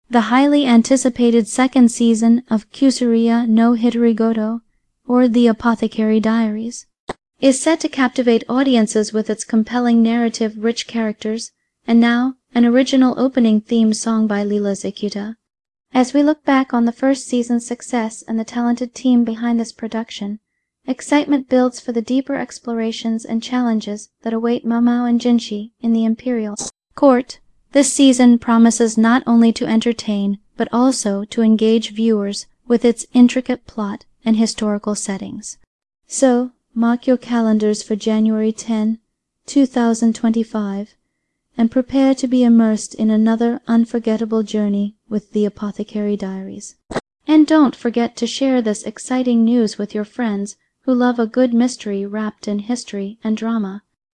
The highly anticipated second season of Kyusuriya no Hitarigoto, or The Apothecary Diaries, is set to captivate audiences with its compelling narrative, rich characters, and now an original opening theme song by Leela Zekuta. As we look back on the first season's success and the talented team behind this production, excitement builds for the deeper explorations and challenges that await Mamao and Jinshi in the Imperial Court. This season promises not only to entertain, but also to engage viewers with its intricate plot and historical settings. So, mark your calendars for January 10, 2025, and prepare to be immersed in another unforgettable journey with The Apothecary Diaries. And don't forget to share this exciting news with your friends who love a good mystery wrapped in history and drama.